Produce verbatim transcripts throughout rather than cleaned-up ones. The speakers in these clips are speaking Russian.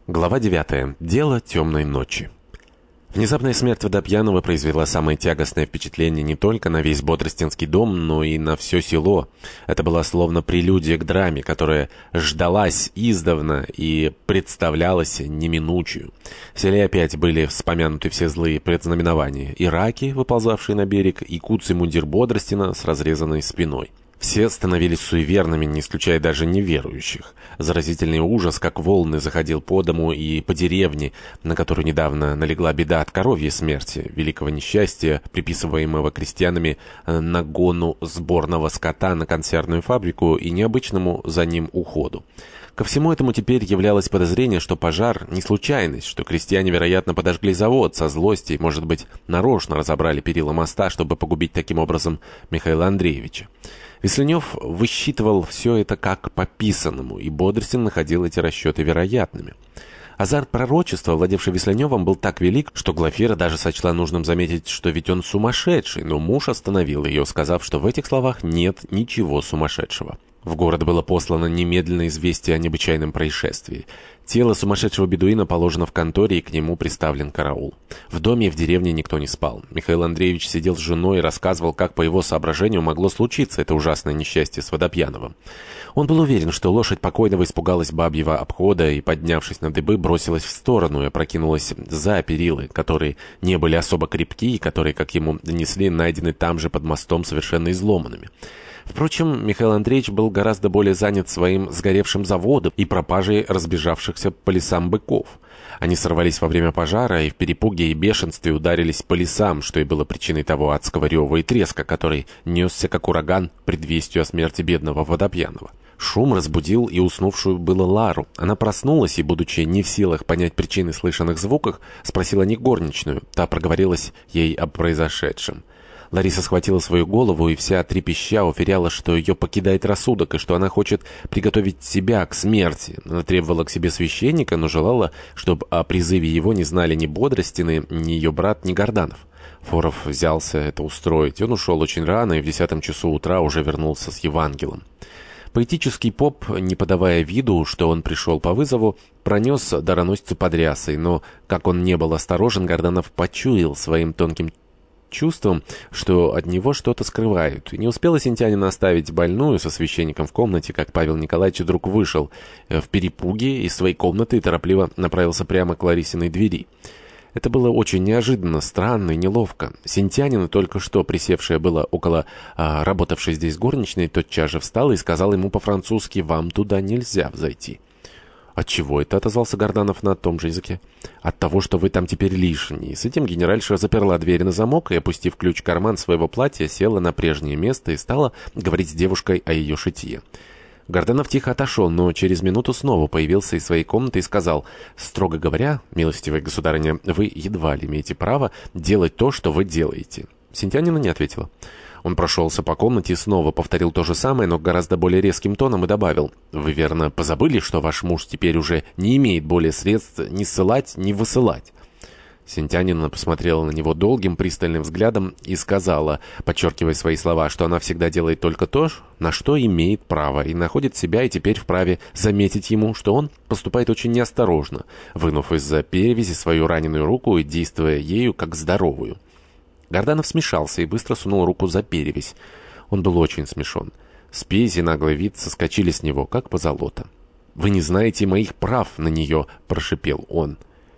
Глава девятая. Дело темной ночи. Внезапная смерть Водопьянова произвела самое тягостное впечатление не только на весь Бодростинский дом, но и на все село. Это была словно прелюдия к драме, которая ждалась издавна и представлялась неминучую. В селе опять были вспомянуты все злые предзнаменования: и раки, выползавшие на берег, и куцый мундир Бодростина с разрезанной спиной. Все становились суеверными, не исключая даже неверующих. Заразительный ужас, как волны, заходил по дому и по деревне, на которую недавно налегла беда от коровьей смерти, великого несчастья, приписываемого крестьянами нагону сборного скота на консервную фабрику и необычному за ним уходу. Ко всему этому теперь являлось подозрение, что пожар не случайность, что крестьяне, вероятно, подожгли завод со злости и, может быть, нарочно разобрали перила моста, чтобы погубить таким образом Михаила Андреевича. Весленев высчитывал все это как по писанному, и Бодростин находил эти расчеты вероятными. Азарт пророчества, владевший Весленевым, был так велик, что Глафира даже сочла нужным заметить, что ведь он сумасшедший, но муж остановил ее, сказав, что в этих словах нет ничего сумасшедшего. В город было послано немедленное известие о необычайном происшествии. Тело сумасшедшего бедуина положено в конторе, и к нему приставлен караул. В доме и в деревне никто не спал. Михаил Андреевич сидел с женой и рассказывал, как, по его соображению, могло случиться это ужасное несчастье с Водопьяновым. Он был уверен, что лошадь покойного испугалась бабьего обхода и, поднявшись на дыбы, бросилась в сторону и опрокинулась за перилы, которые не были особо крепки и которые, как ему донесли, найдены там же под мостом совершенно изломанными. Впрочем, Михаил Андреевич был гораздо более занят своим сгоревшим заводом и пропажей разбежавшихся по лесам быков. Они сорвались во время пожара и в перепуге и бешенстве ударились по лесам, что и было причиной того адского рева и треска, который несся как ураган предвестию о смерти бедного Водопьяного. Шум разбудил и уснувшую было Лару. Она проснулась и, будучи не в силах понять причины слышанных звуков, спросила не горничную. Та проговорилась ей об произошедшем. Лариса схватила свою голову и вся трепеща уверяла, что ее покидает рассудок и что она хочет приготовить себя к смерти. Она требовала к себе священника, но желала, чтобы о призыве его не знали ни Бодростины, ни ее брат, ни Горданов. Форов взялся это устроить. Он ушел очень рано и в десятом часу утра уже вернулся с Евангелом. Поэтический поп, не подавая виду, что он пришел по вызову, пронес дароносицу под рясой, но, как он не был осторожен, Горданов почуял своим тонким чувством, что от него что-то скрывают. И не успела Синтянина оставить больную со священником в комнате, как Павел Николаевич вдруг вышел в перепуге из своей комнаты и торопливо направился прямо к Ларисиной двери. Это было очень неожиданно, странно и неловко. Синтянина, только что присевшая была около а, работавшей здесь горничной, тотчас же встала и сказала ему по-французски: «Вам туда нельзя взойти». «Отчего это?» — отозвался Горданов на том же языке. «От того, что вы там теперь лишний». С этим генеральша заперла дверь на замок и, опустив ключ в карман своего платья, села на прежнее место и стала говорить с девушкой о ее шитье. Горданов тихо отошел, но через минуту снова появился из своей комнаты и сказал: «Строго говоря, милостивая государыня, вы едва ли имеете право делать то, что вы делаете». Синтянина не ответила. Он прошелся по комнате и снова повторил то же самое, но гораздо более резким тоном, и добавил: «Вы, верно, позабыли, что ваш муж теперь уже не имеет более средств ни ссылать, ни высылать?» Синтянина посмотрела на него долгим пристальным взглядом и сказала, подчеркивая свои слова, что она всегда делает только то, на что имеет право, и находит себя и теперь вправе заметить ему, что он поступает очень неосторожно, вынув из-за перевязи свою раненую руку и действуя ею как здоровую. Горданов смешался и быстро сунул руку за перевязь. Он был очень смешон. Спесь и наглый вид соскочили с него, как позолота. «Вы не знаете моих прав на нее», — прошипел он.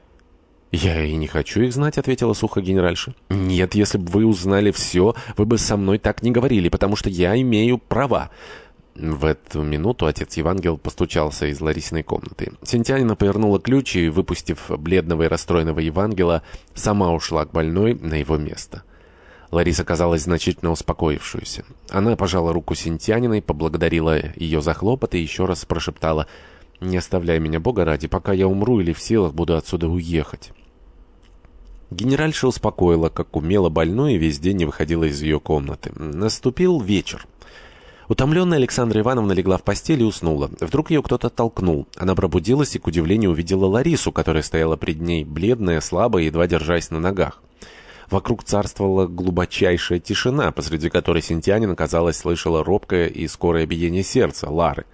«Я и не хочу их знать», — ответила сухо генеральша. «Нет, если бы вы узнали все, вы бы со мной так не говорили, потому что я имею права». В эту минуту отец Евангел постучался из Ларисиной комнаты. Синтянина повернула ключ и, выпустив бледного и расстроенного Евангела, сама ушла к больной на его место. Лариса казалась значительно успокоившуюся. Она пожала руку Синтяниной, поблагодарила ее за хлопоты и еще раз прошептала: «Не оставляй меня, Бога ради, пока я умру или в силах буду отсюда уехать». Генеральша успокоила, как умела, больную и весь день не выходила из ее комнаты. Наступил вечер. Утомленная Александра Ивановна легла в постель и уснула. Вдруг ее кто-то толкнул. Она пробудилась и, к удивлению, увидела Ларису, которая стояла пред ней, бледная, слабая, едва держась на ногах. Вокруг царствовала глубочайшая тишина, посреди которой Синтянин, казалось, слышала робкое и скорое биение сердца Лары.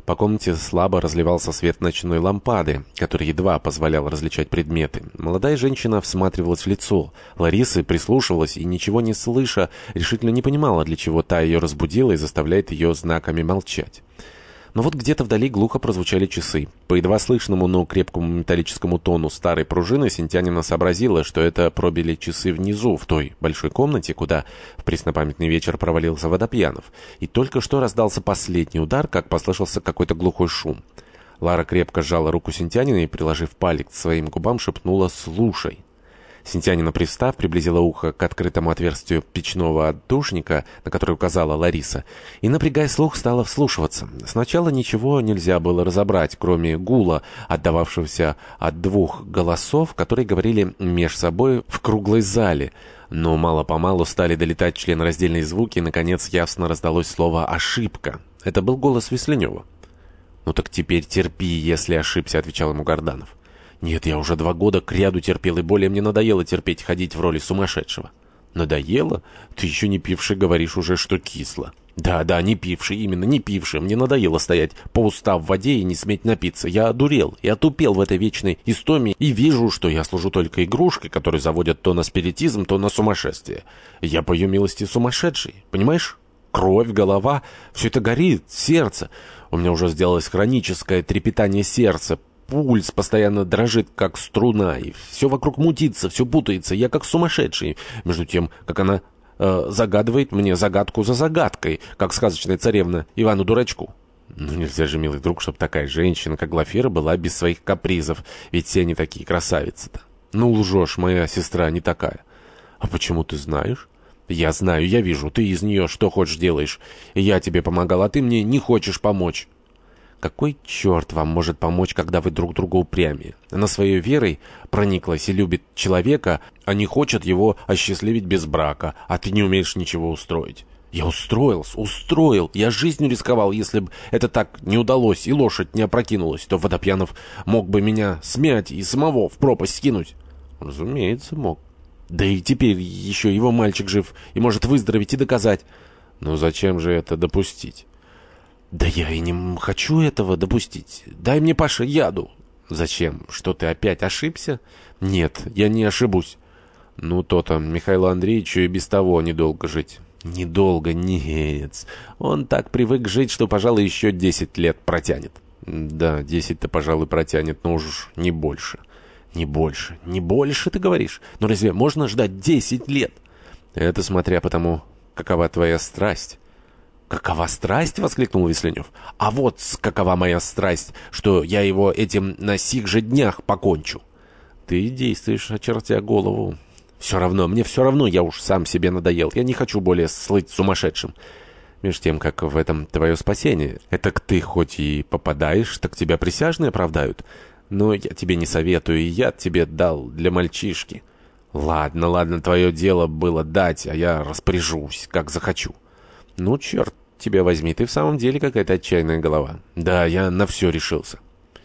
По комнате слабо разливался свет ночной лампады, который едва позволял различать предметы. Молодая женщина всматривалась в лицо. Лариса прислушивалась и, ничего не слыша, решительно не понимала, для чего та ее разбудила и заставляет ее знаками молчать. Но вот где-то вдали глухо прозвучали часы. По едва слышному, но крепкому металлическому тону старой пружины Синтянина сообразила, что это пробили часы внизу, в той большой комнате, куда в преснопамятный вечер провалился Водопьянов. И только что раздался последний удар, как послышался какой-то глухой шум. Лара крепко сжала руку Синтянина и, приложив палец к своим губам, шепнула «Слушай». Синтянина, привстав, приблизила ухо к открытому отверстию печного отдушника, на который указала Лариса, и, напрягая слух, стала вслушиваться. Сначала ничего нельзя было разобрать, кроме гула, отдававшегося от двух голосов, которые говорили меж собой в круглой зале. Но мало-помалу стали долетать членораздельные звуки, и, наконец, ясно раздалось слово «ошибка». Это был голос Весленева. «Ну так теперь терпи, если ошибся», — отвечал ему Горданов. «Нет, я уже два года кряду терпел, и более мне надоело терпеть ходить в роли сумасшедшего». «Надоело? Ты еще не пивший говоришь уже, что кисло». «Да, да, не пивший, именно не пивший. Мне надоело стоять по уста в воде и не сметь напиться. Я одурел и отупел в этой вечной истоме и вижу, что я служу только игрушкой, которую заводят то на спиритизм, то на сумасшествие. Я, по ее милости, сумасшедший, понимаешь? Кровь, голова, все это горит, сердце. У меня уже сделалось хроническое трепетание сердца. Пульс постоянно дрожит, как струна, и все вокруг мутится, все путается. Я как сумасшедший, между тем, как она э, загадывает мне загадку за загадкой, как сказочная царевна Ивану-дурачку. Ну нельзя же, милый друг, чтобы такая женщина, как Глафира, была без своих капризов, ведь все они такие красавицы-то. Ну лжешь, моя сестра не такая. А почему ты знаешь? Я знаю, я вижу, ты из нее что хочешь делаешь. И я тебе помогал, а ты мне не хочешь помочь. Какой черт вам может помочь, когда вы друг друга упрямее? Она своей верой прониклась и любит человека, а не хочет его осчастливить без брака, а ты не умеешь ничего устроить. Я устроился, устроил, я жизнью рисковал, если бы это так не удалось и лошадь не опрокинулась, то Водопьянов мог бы меня смять и самого в пропасть скинуть. Разумеется, мог. Да и теперь еще его мальчик жив и может выздороветь и доказать. Но зачем же это допустить? «Да я и не хочу этого допустить. Дай мне, Паша, яду». «Зачем? Что, ты опять ошибся?» «Нет, я не ошибусь». «Ну, то-то, Михаилу Андреевичу и без того недолго жить». «Недолго, нет. Он так привык жить, что, пожалуй, еще десять лет протянет». «Да, десять-то, пожалуй, протянет, но уж не больше». «Не больше, не больше, ты говоришь? Но разве можно ждать десять лет?» «Это смотря по тому, какова твоя страсть». «Какова страсть?» — воскликнул Весленев. «А вот какова моя страсть, что я его этим на сих же днях покончу». «Ты действуешь, очертя голову». «Все равно, мне все равно, я уж сам себе надоел. Я не хочу более слыть сумасшедшим». «Меж тем, как в этом твое спасение. Этак ты хоть и попадаешь, так тебя присяжные оправдают. Но я тебе не советую, и яд тебе дал для мальчишки». «Ладно, ладно, твое дело было дать, а я распоряжусь, как захочу». «Ну, черт тебя возьми, ты в самом деле какая-то отчаянная голова». «Да, я на все решился».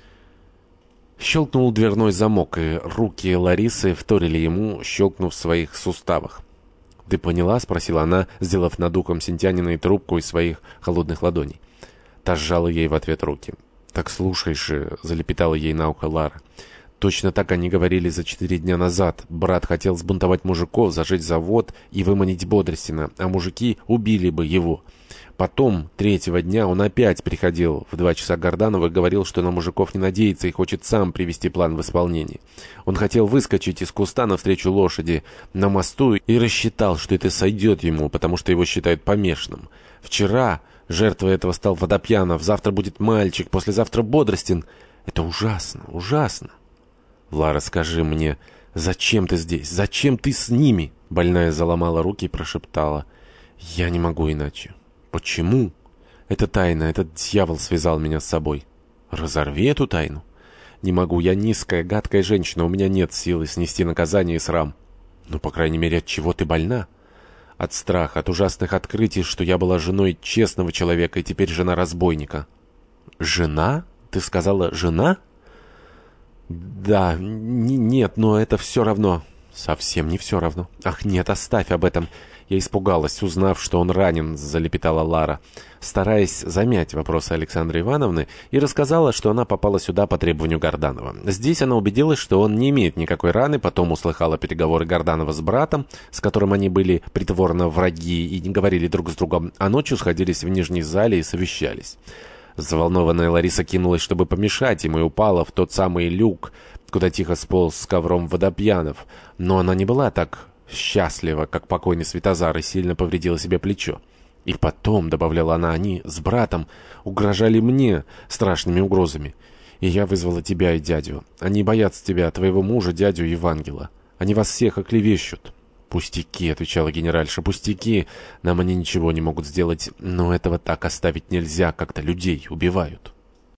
Щелкнул дверной замок, и руки Ларисы вторили ему, щелкнув в своих суставах. «Ты поняла?» — спросила она, сделав над ухом Синтянина и трубку из своих холодных ладоней. Та сжала ей в ответ руки. «Так слушай же», — залепетала ей на ухо Лара. «Точно так они говорили за четыре дня назад. Брат хотел сбунтовать мужиков, зажечь завод и выманить Бодростина, а мужики убили бы его. Потом, третьего дня, он опять приходил в два часа Горданова и говорил, что на мужиков не надеется и хочет сам привести план в исполнение. Он хотел выскочить из куста навстречу лошади на мосту и рассчитал, что это сойдет ему, потому что его считают помешанным. Вчера жертвой этого стал Водопьянов, завтра будет мальчик, послезавтра Бодростин. Это ужасно, ужасно». «Лара, скажи мне, зачем ты здесь? Зачем ты с ними?» Больная заломала руки и прошептала. «Я не могу иначе». «Почему?» «Это тайна, этот дьявол связал меня с собой». «Разорви эту тайну». «Не могу, я низкая, гадкая женщина, у меня нет силы снести наказание и срам». «Ну, по крайней мере, от чего ты больна?» «От страха, от ужасных открытий, что я была женой честного человека и теперь жена разбойника». «Жена? Ты сказала, жена?» «Да, н- нет, но это все равно. «Совсем не все равно». «Ах, нет, оставь об этом». «Я испугалась, узнав, что он ранен», — залепетала Лара, стараясь замять вопросы Александры Ивановны, и рассказала, что она попала сюда по требованию Горданова. Здесь она убедилась, что он не имеет никакой раны, потом услыхала переговоры Горданова с братом, с которым они были притворно враги и не говорили друг с другом, а ночью сходились в нижней зале и совещались. Заволнованная Лариса кинулась, чтобы помешать ему, и упала в тот самый люк, куда тихо сполз с ковром Водопьянов. Но она не была так счастлива, как покойный Светозар, и сильно повредила себе плечо. «И потом», — добавляла она, — «они с братом угрожали мне страшными угрозами. И я вызвала тебя и дядю. Они боятся тебя, твоего мужа, дядю Евангела. Они вас всех оклевещут». «Пустяки», — отвечала генеральша, — «пустяки. Нам они ничего не могут сделать, но этого так оставить нельзя, как-то людей убивают».